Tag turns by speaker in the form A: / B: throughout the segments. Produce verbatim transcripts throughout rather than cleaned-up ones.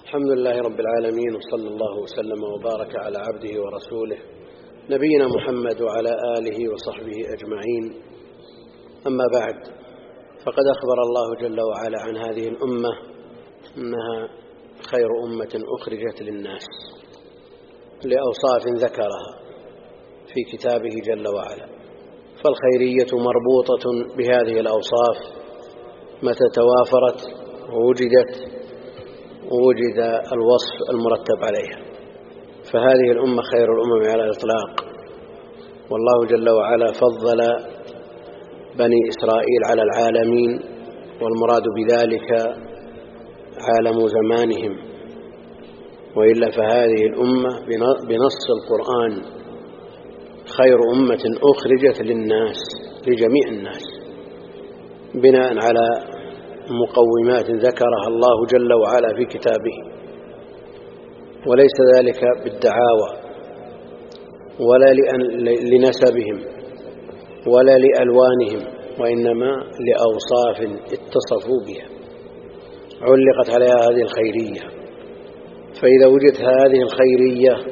A: الحمد لله رب العالمين، وصلى الله وسلم وبارك على عبده ورسوله نبينا محمد وعلى آله وصحبه أجمعين. أما بعد، فقد أخبر الله جل وعلا عن هذه الأمة أنها خير أمة أخرجت للناس لأوصاف ذكرها في كتابه جل وعلا، فالخيرية مربوطة بهذه الأوصاف، متى توافرت ووجدت ووجد الوصف المرتب عليها، فهذه الأمة خير الأمم على الإطلاق. والله جل وعلا فضل بني إسرائيل على العالمين، والمراد بذلك عالم زمانهم، وإلا فهذه الأمة بنص القرآن خير أمة أخرجت للناس، لجميع الناس، بناء على مقومات ذكرها الله جل وعلا في كتابه، وليس ذلك بالدعاوى ولا لنسبهم ولا لألوانهم، وإنما لأوصاف اتصفوا بها علقت عليها هذه الخيرية. فإذا وجدت هذه الخيرية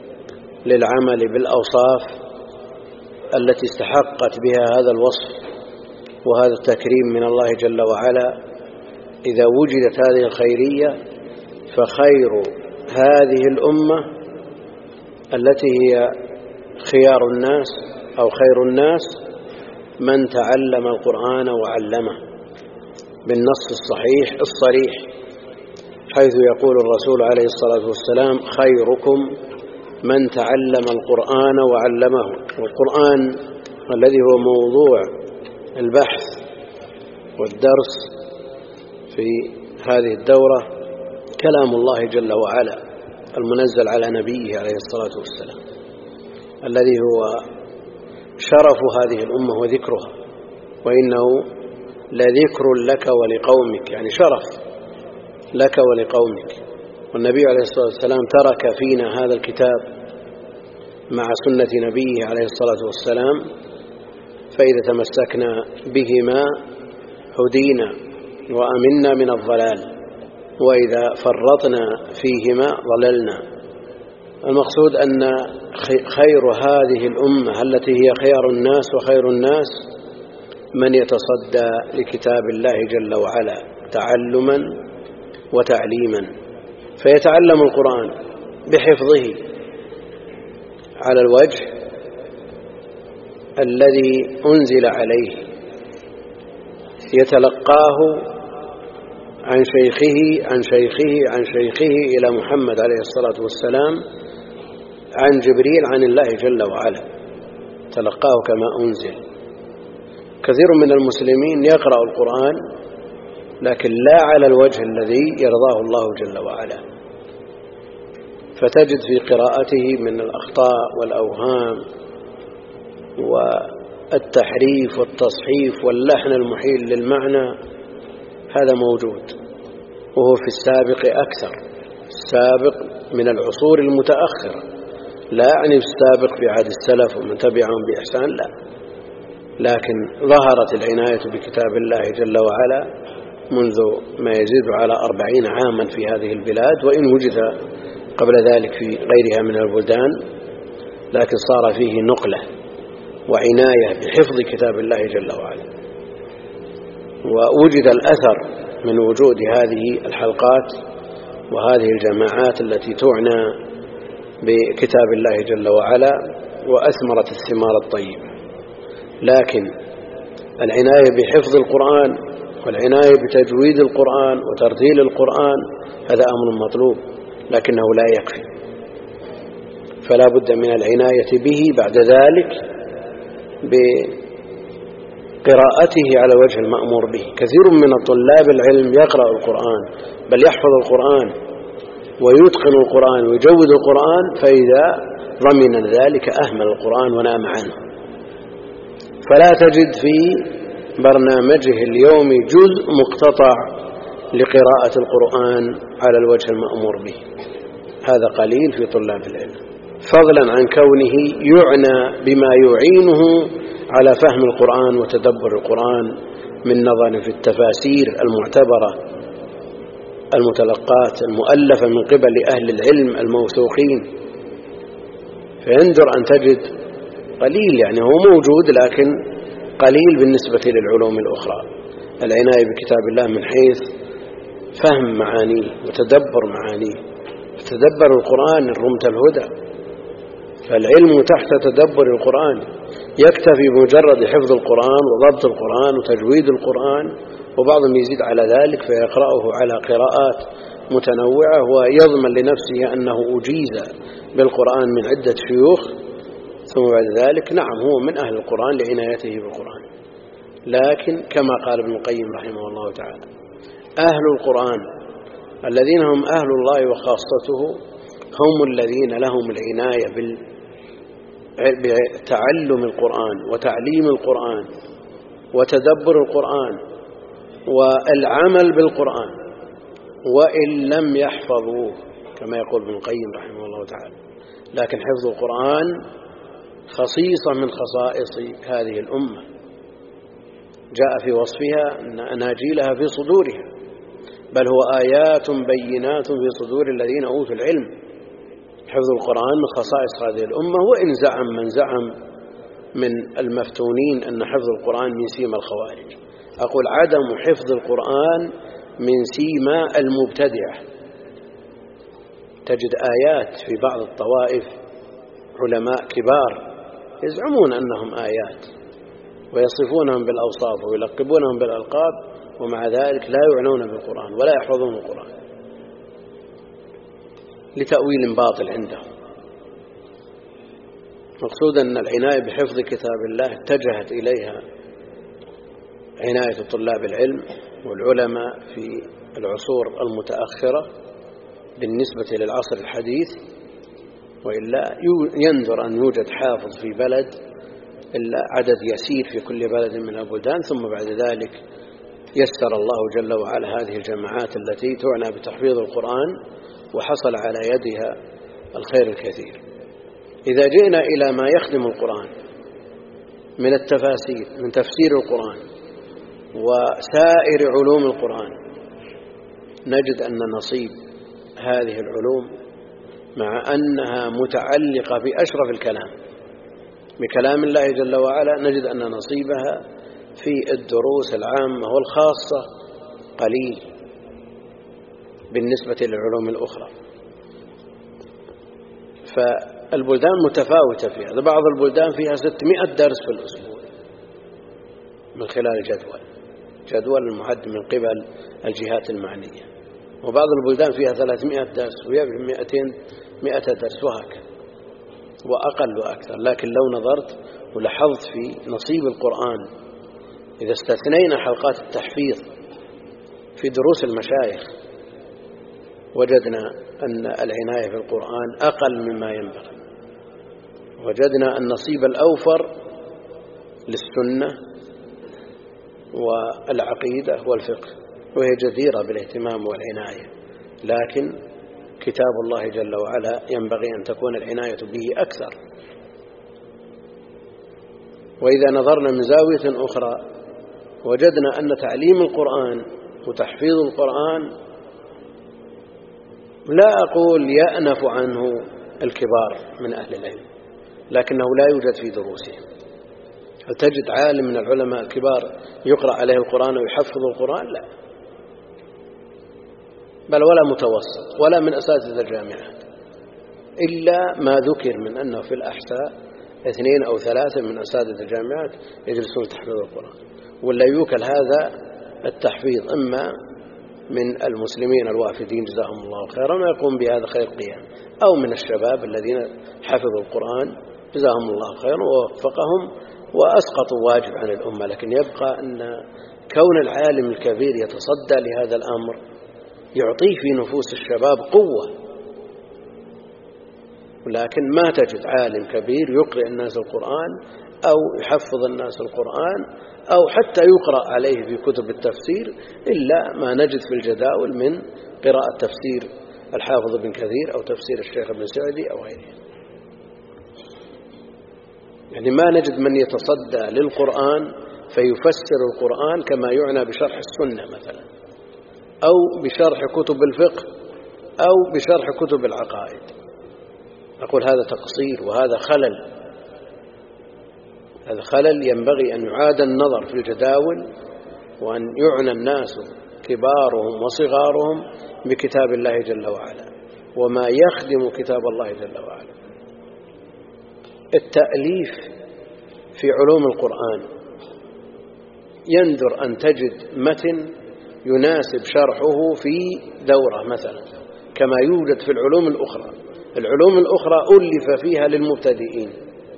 A: للعمل بالأوصاف التي استحقت بها هذا الوصف وهذا التكريم من الله جل وعلا، إذا وجدت هذه الخيرية فخير هذه الأمة التي هي خيار الناس أو خير الناس من تعلم القرآن وعلمه، بالنص الصحيح الصريح، حيث يقول الرسول عليه الصلاة والسلام: خيركم من تعلم القرآن وعلمه. والقرآن الذي هو موضوع البحث والدرس في هذه الدورة كلام الله جل وعلا المنزل على نبيه عليه الصلاة والسلام، الذي هو شرف هذه الأمة وذكرها، وإنه لذكر لك ولقومك، يعني شرف لك ولقومك. والنبي عليه الصلاة والسلام ترك فينا هذا الكتاب مع سنة نبيه عليه الصلاة والسلام، فإذا تمسكنا بهما هدينا وأمنا من الضلال، وإذا فرطنا فيهما ضللنا. المقصود أن خير هذه الأمة التي هي خيار الناس وخير الناس من يتصدى لكتاب الله جل وعلا تعلما وتعليما، فيتعلم القرآن بحفظه على الوجه الذي أنزل عليه، يتلقاه عن شيخه عن شيخه عن شيخه إلى محمد عليه الصلاة والسلام عن جبريل عن الله جل وعلا، تلقاه كما أنزل. كثير من المسلمين يقرأ القرآن لكن لا على الوجه الذي يرضاه الله جل وعلا، فتجد في قراءته من الأخطاء والأوهام والتحريف والتصحيف واللحن المحيل للمعنى، هذا موجود، وهو في السابق أكثر، السابق من العصور المتأخرة، لا يعني السابق في عهد السلف ومن تبعهم بإحسان، لا، لكن ظهرت العناية بكتاب الله جل وعلا منذ ما يزيد على أربعين عاما في هذه البلاد، وإن وجد قبل ذلك في غيرها من البلدان، لكن صار فيه نقلة وعناية بحفظ كتاب الله جل وعلا. ووجد الأثر من وجود هذه الحلقات وهذه الجماعات التي تعنى بكتاب الله جل وعلا، وأثمرت الثمار الطيبة. لكن العناية بحفظ القرآن والعناية بتجويد القرآن وترتيل القرآن هذا أمر مطلوب، لكنه لا يكفي، فلا بد من العناية به بعد ذلك بقراءته على وجه المأمور به. كثير من طلاب العلم يقرأ القرآن، بل يحفظ القرآن ويتقن القرآن ويجود القرآن، فإذا ضمن ذلك أهمل القرآن ونام عنه، فلا تجد في برنامجه اليومي جزء مقتطع لقراءة القرآن على الوجه المأمور به، هذا قليل في طلاب العلم، فضلا عن كونه يعنى بما يعينه على فهم القرآن وتدبر القرآن من نظر في التفاسير المعتبرة المتلقات المؤلفة من قبل أهل العلم الموثوقين، فيندر أن تجد قليل، يعني هو موجود لكن قليل بالنسبة للعلوم الأخرى، العناية بكتاب الله من حيث فهم معانيه وتدبر معانيه. تدبر القرآن رمت الهدى، فالعلم تحت تدبر القرآن. يكتفي بمجرد حفظ القرآن وضبط القرآن وتجويد القرآن، وبعضهم يزيد على ذلك فيقرأه على قراءات متنوعة ويضمن لنفسه أنه أجيز بالقرآن من عدة شيوخ، ثم بعد ذلك نعم هو من أهل القرآن لعنايته بالقرآن. لكن كما قال ابن القيم رحمه الله تعالى: أهل القرآن الذين هم أهل الله وخاصته هم الذين لهم العناية بتعلم القرآن وتعليم القرآن وتدبر القرآن والعمل بالقرآن، وإن لم يحفظوه كما يقول ابن القيم رحمه الله تعالى. لكن حفظ القرآن خصيصة من خصائص هذه الأمة، جاء في وصفها أن أناجيلها في صدورها، بل هو آيات بينات في صدور الذين أوتوا العلم. حفظ القرآن من خصائص هذه الأمة، وإن زعم من زعم من المفتونين أن حفظ القرآن من سيما الخوارج. أقول عدم حفظ القرآن من سيما المبتدعة. تجد آيات في بعض الطوائف علماء كبار يزعمون أنهم آيات ويصفونهم بالأوصاف ويلقبونهم بالألقاب، ومع ذلك لا يعنون بالقرآن ولا يحفظون القرآن لتأويل باطل عندهم. مقصود أن العناية بحفظ كتاب الله اتجهت إليها عناية طلاب العلم والعلماء في العصور المتأخرة بالنسبة للعصر الحديث، وإلا يندر أن يوجد حافظ في بلد إلا عدد يسير في كل بلد من البلدان، ثم بعد ذلك يسر الله جل وعلا هذه الجماعات التي تعنى بتحفيظ القرآن وحصل على يدها الخير الكثير. إذا جئنا إلى ما يخدم القرآن من التفاسير، من تفسير القرآن وسائر علوم القرآن، نجد أن نصيب هذه العلوم مع أنها متعلقة بأشرف الكلام بكلام الله جل وعلا، نجد أن نصيبها في الدروس العامة والخاصة قليل بالنسبة للعلوم الأخرى. فالبلدان متفاوتة في هذا، بعض البلدان فيها ستمائة درس في الأسبوع من خلال جدول جدول المعد من قبل الجهات المعنية، وبعض البلدان فيها ثلاثمائة درس ويبقى مئتين مئة درس وهكذا وأقل وأكثر. لكن لو نظرت ولاحظت في نصيب القرآن، إذا استثنينا حلقات التحفيظ في دروس المشايخ، وجدنا أن العناية بالقرآن أقل مما ينبغي. وجدنا النصيب الأوفر للسنة والعقيدة والفقه، وهي جديرة بالاهتمام والعناية، لكن كتاب الله جل وعلا ينبغي أن تكون العناية به أكثر. وإذا نظرنا من زاوية أخرى وجدنا أن تعليم القرآن وتحفيظ القرآن لا أقول يأنف عنه الكبار من أهل العلم، لكنه لا يوجد في دروسهم. هل تجد عالم من العلماء الكبار يقرأ عليه القرآن ويحفظ القرآن؟ لا، بل ولا متوسط ولا من أساتذة الجامعات، إلا ما ذكر من أنه في الأحساء اثنين أو ثلاثة من أساتذة الجامعات يجلسون تحفيظ القرآن، ولا يوكل هذا التحفيظ إما من المسلمين الوافدين جزاهم الله خيرا ويقوم بهذا خير قيام، أو من الشباب الذين حفظوا القرآن جزاهم الله خيرا ووفقهم وأسقطوا واجب عن الأمة. لكن يبقى أن كون العالم الكبير يتصدى لهذا الأمر يعطيه في نفوس الشباب قوة، لكن ما تجد عالم كبير يقرأ الناس القرآن أو يحفظ الناس القرآن أو حتى يقرأ عليه في كتب التفسير إلا ما نجد في الجداول من قراءة تفسير الحافظ بن كثير أو تفسير الشيخ ابن سعدي أو غيره. يعني ما نجد من يتصدى للقرآن فيفسر القرآن كما يعنى بشرح السنة مثلا، أو بشرح كتب الفقه أو بشرح كتب العقائد. أقول هذا تقصير وهذا خلل، هذا خلل ينبغي أن يعاد النظر في الجداول، وأن يعنى الناس كبارهم وصغارهم بكتاب الله جل وعلا وما يخدم كتاب الله جل وعلا. التأليف في علوم القرآن يندر أن تجد متن يناسب شرحه في دورة مثلا، كما يوجد في العلوم الأخرى. العلوم الأخرى ألف فيها للمبتدئين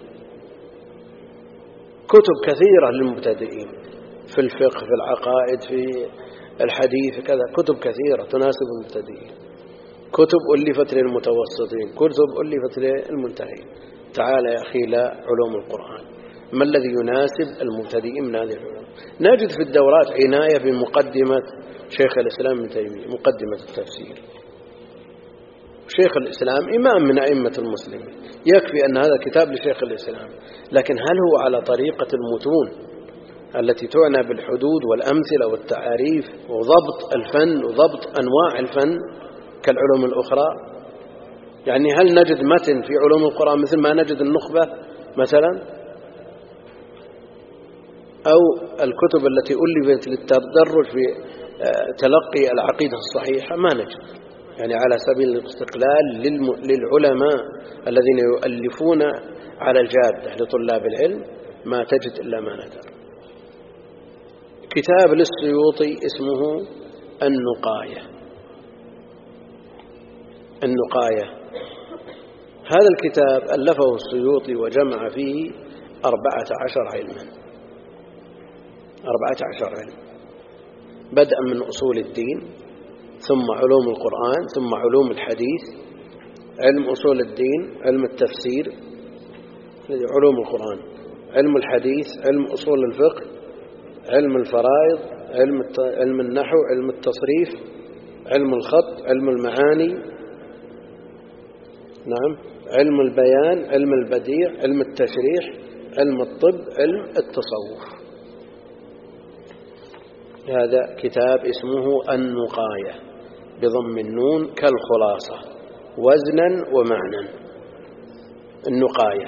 A: كتب كثيرة للمبتدئين، في الفقه، في العقائد، في الحديث، كذا كتب كثيرة تناسب المبتدئين، كتب ألفت للمتوسطين، كتب ألفت للمنتهين. تعال يا أخي لا علوم القرآن، ما الذي يناسب المبتدئين من هذه العلوم؟ نجد في الدورات عناية بمقدمة شيخ الإسلام ابن تيمية، مقدمة التفسير. شيخ الإسلام إمام من أئمة المسلمين، يكفي أن هذا كتاب لشيخ الإسلام، لكن هل هو على طريقة المتون التي تعنى بالحدود والأمثلة والتعاريف وضبط الفن وضبط أنواع الفن كالعلوم الأخرى؟ يعني هل نجد متن في علوم القرآن مثل ما نجد النخبة مثلا، أو الكتب التي ألفت للتدرج في تلقي العقيدة الصحيحة؟ ما نجد. يعني على سبيل الاستقلال للعلماء الذين يؤلفون على الجادة لطلاب العلم ما تجد إلا ما نذر. كتاب للسيوطي اسمه النقاية. النقاية هذا الكتاب ألفه السيوطي وجمع فيه أربعة عشر علما، أربعة عشر علم، بدءا من أصول الدين، ثم علوم القرآن، ثم علوم الحديث، علم أصول الدين، علم التفسير، علوم القرآن، علم الحديث، علم أصول الفقه، علم الفرائض، علم علم النحو، علم التصريف، علم الخط، علم المعاني، نعم، علم البيان، علم البديع، علم التشريح، علم الطب، علم التصوف. هذا كتاب اسمه النقاية بضم النون كالخلاصة وزنا ومعنى. النقاية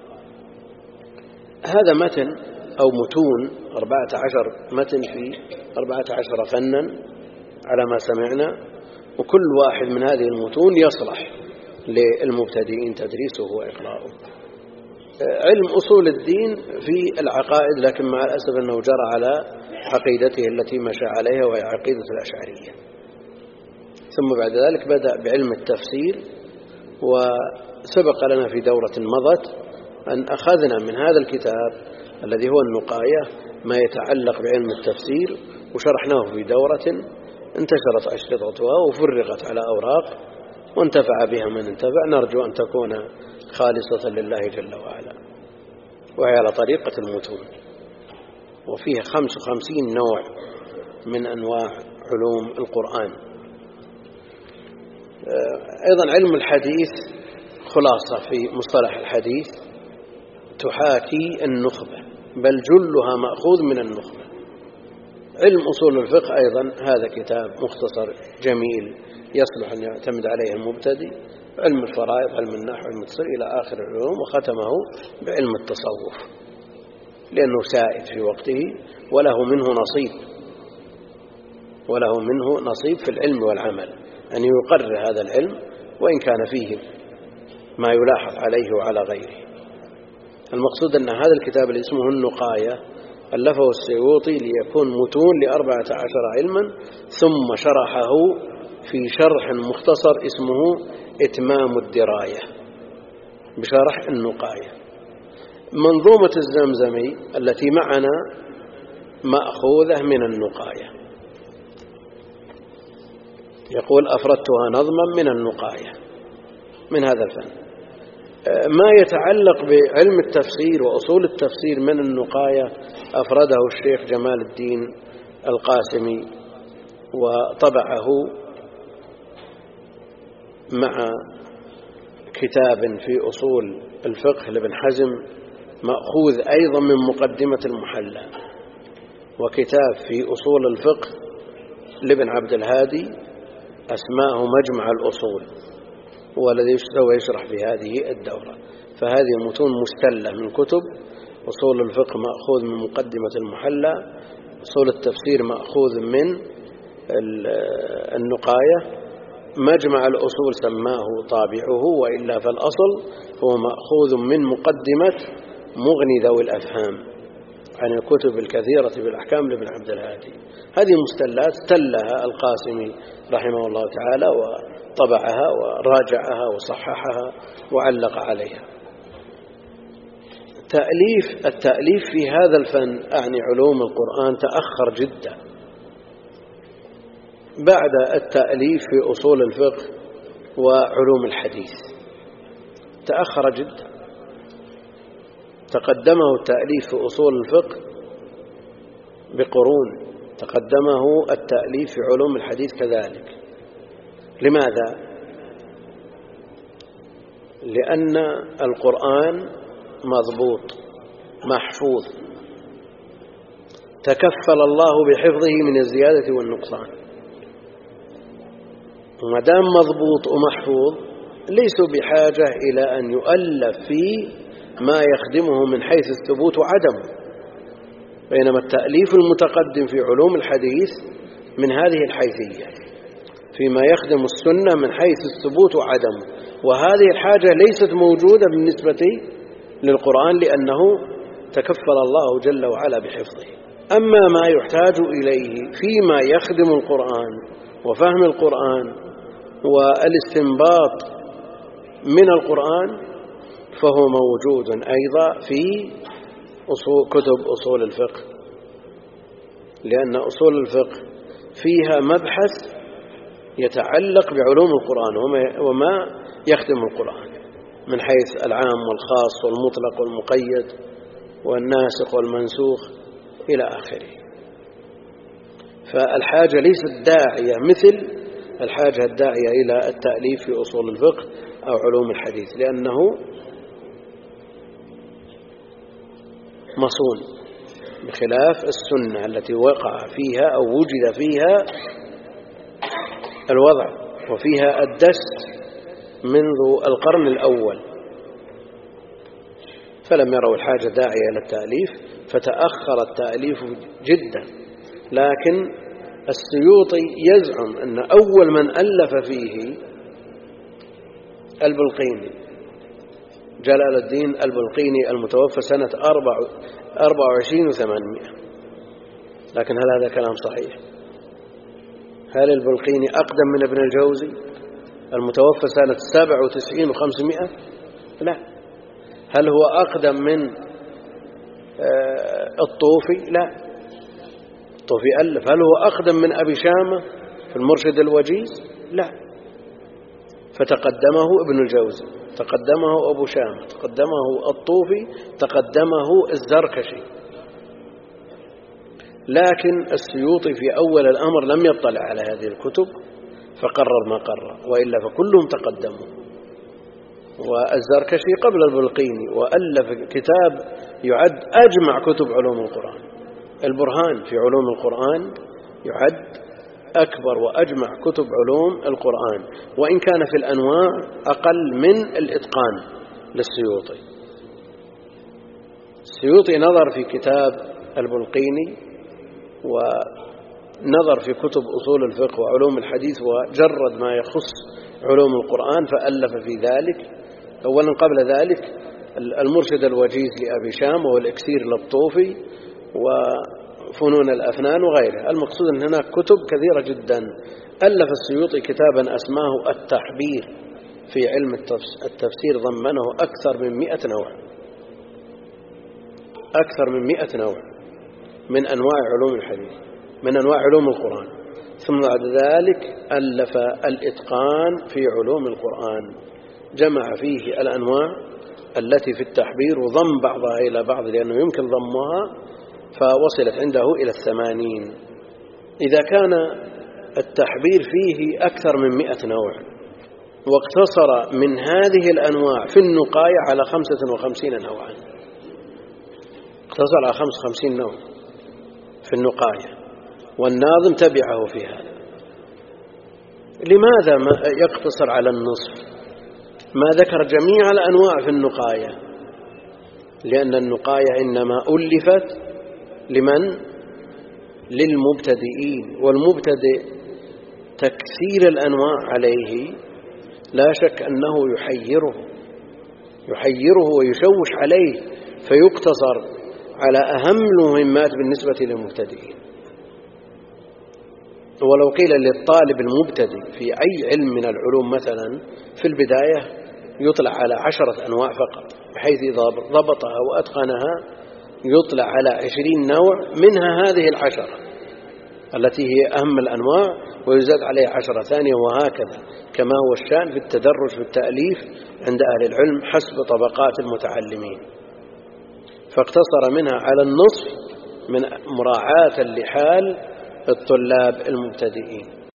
A: هذا متن أو متون أربعة عشر متن في أربعة عشر فنا على ما سمعنا، وكل واحد من هذه المتون يصلح للمبتدئين تدريسه وإقراؤه. علم أصول الدين في العقائد، لكن مع الأسف أنه جرى على عقيدته التي مشى عليها وهي عقيدة الأشعرية. ثم بعد ذلك بدأ بعلم التفسير، وسبق لنا في دورة مضت أن أخذنا من هذا الكتاب الذي هو النقاية ما يتعلق بعلم التفسير وشرحناه في دورة انتشرت أشرطتها وفرغت على أوراق وانتفع بها من انتفع. نرجو أن تكون خالصة لله جل وعلا، وهي على طريقة المتون، وفيها خمس وخمسين نوع من أنواع علوم القرآن. أيضا علم الحديث خلاصة في مصطلح الحديث تحاكي النخبة، بل جلها مأخوذ من النخبة. علم أصول الفقه أيضا هذا كتاب مختصر جميل يصلح أن يعتمد عليه المبتدئ. علم الفرائض، علم النحو، علم التصريف إلى آخر العلوم، وختمه بعلم التصوف لأنه سائد في وقته وله منه نصيب، وله منه نصيب في العلم والعمل، أن يقرر هذا العلم وإن كان فيه ما يلاحظ عليه وعلى غيره. المقصود أن هذا الكتاب اللي اسمه النقاية ألفه السيوطي ليكون متون لأربعة عشر علما، ثم شرحه في شرح مختصر اسمه إتمام الدراية بشرح النقاية. منظومة الزمزمي التي معنا مأخوذة من النقاية، يقول أفردتها نظما من النقاية، من هذا الفن. ما يتعلق بعلم التفسير وأصول التفسير من النقاية أفرده الشيخ جمال الدين القاسمي وطبعه مع كتاب في أصول الفقه لابن حزم مأخوذ أيضا من مقدمة المحلى، وكتاب في أصول الفقه لابن عبد الهادي أسماءه مجمع الأصول، هو الذي سوف يشرح في هذه الدورة. فهذه متون مستلة من كتب أصول الفقه، مأخوذ من مقدمة المحلى. أصول التفسير مأخوذ من النقاية. مجمع الأصول سماه طابعه، وإلا فالأصل هو مأخوذ من مقدمة مغني ذوي الأفهام عن الكتب الكثيرة بالأحكام لابن عبد الهادي. هذه مستلات تلها القاسمي رحمه الله تعالى، وطبعها وراجعها وصححها وعلق عليها. تأليف التأليف في هذا الفن أعني علوم القرآن تأخر جدا بعد التأليف في أصول الفقه وعلوم الحديث، تأخر جدا. تقدمه التأليف في أصول الفقه بقرون، تقدمه التأليف في علوم الحديث كذلك. لماذا؟ لأن القرآن مضبوط محفوظ، تكفل الله بحفظه من الزيادة والنقصان، وما دام مضبوط ومحفوظ ليسوا بحاجة إلى أن يؤلف فيه ما يخدمه من حيث الثبوت وعدمه. بينما التأليف المتقدم في علوم الحديث من هذه الحيثية، فيما يخدم السنة من حيث الثبوت وعدمه، وهذه الحاجة ليست موجودة بالنسبة للقرآن لأنه تكفل الله جل وعلا بحفظه. أما ما يحتاج إليه فيما يخدم القرآن وفهم القرآن والاستنباط من القرآن فهو موجود أيضا في أصول كتب أصول الفقه، لأن أصول الفقه فيها مبحث يتعلق بعلوم القرآن وما يخدم القرآن من حيث العام والخاص والمطلق والمقيد والناسخ والمنسوخ إلى آخره. فالحاجة ليست داعية مثل الحاجة الداعية إلى التأليف في أصول الفقه أو علوم الحديث، لأنه مصون، بخلاف السنة التي وقع فيها أو وجد فيها الوضع وفيها الدست منذ القرن الأول، فلم يروا الحاجة داعية إلى التأليف فتأخر التأليف جدا. لكن السيوطي يزعم أن أول من ألف فيه البلقيني، جلال الدين البلقيني المتوفى سنة أربعة وعشرين وثمانمائة. لكن هل هذا كلام صحيح؟ هل البلقيني أقدم من ابن الجوزي المتوفى سنة سبعة وتسعين وخمسمائة؟ لا. هل هو أقدم من الطوفي؟ لا. الطوفي ألف. هل هو أقدم من أبي شامة في المرشد الوجيز؟ لا. فتقدمه ابن الجوزي، تقدمه أبو شامة، تقدمه الطوفي، تقدمه الزركشي. لكن السيوطي في أول الأمر لم يطلع على هذه الكتب فقرر ما قرر، وإلا فكلهم تقدموا. والزركشي قبل البلقيني، وألف كتاب يعد أجمع كتب علوم القرآن. البرهان في علوم القرآن يعد أكبر وأجمع كتب علوم القرآن، وإن كان في الأنواع أقل من الإتقان للسيوطي. السيوطي نظر في كتاب البلقيني ونظر في كتب أصول الفقه وعلوم الحديث وجرد ما يخص علوم القرآن فألف في ذلك. أولا قبل ذلك المرشد الوجيز لأبي شام والإكسير للطوفي وفنون الأفنان وغيرها. المقصود أن هناك كتب كثيرة جدا. ألف السيوطي كتابا أسماه التحبير في علم التفسير، ضمنه أكثر من مئة نوع، أكثر من مئة نوع من أنواع علوم الحديث، من أنواع علوم القرآن. ثم بعد ذلك ألف الإتقان في علوم القرآن، جمع فيه الأنواع التي في التحبير وضم بعضها إلى بعض لأنه يمكن ضمها، فوصلت عنده إلى الثمانين. إذا كان التحبير فيه أكثر من مئة نوع، واقتصر من هذه الأنواع في النقاية على خمسة وخمسين نوعا، اقتصر على خمسة وخمسين نوع في النقاية، والناظم تبعه في هذا. لماذا ما يقتصر على النصف؟ ما ذكر جميع الأنواع في النقاية؟ لأن النقاية إنما ألفت لمن؟ للمبتدئين، والمبتدئ تكثير الأنواع عليه لا شك أنه يحيره يحيره ويشوش عليه، فيقتصر على أهم المهمات بالنسبة للمبتدئين. ولو قيل للطالب المبتدئ في أي علم من العلوم مثلا في البداية يطلع على عشرة أنواع فقط، بحيث إذا ضبطها وأتقنها يطلع على عشرين نوع منها هذه العشرة التي هي أهم الأنواع، ويزاد عليها عشرة ثانية، وهكذا كما هو الشأن في التدرج في التأليف عند أهل العلم حسب طبقات المتعلمين. فاقتصر منها على النصف من مراعاة لحال الطلاب المبتدئين.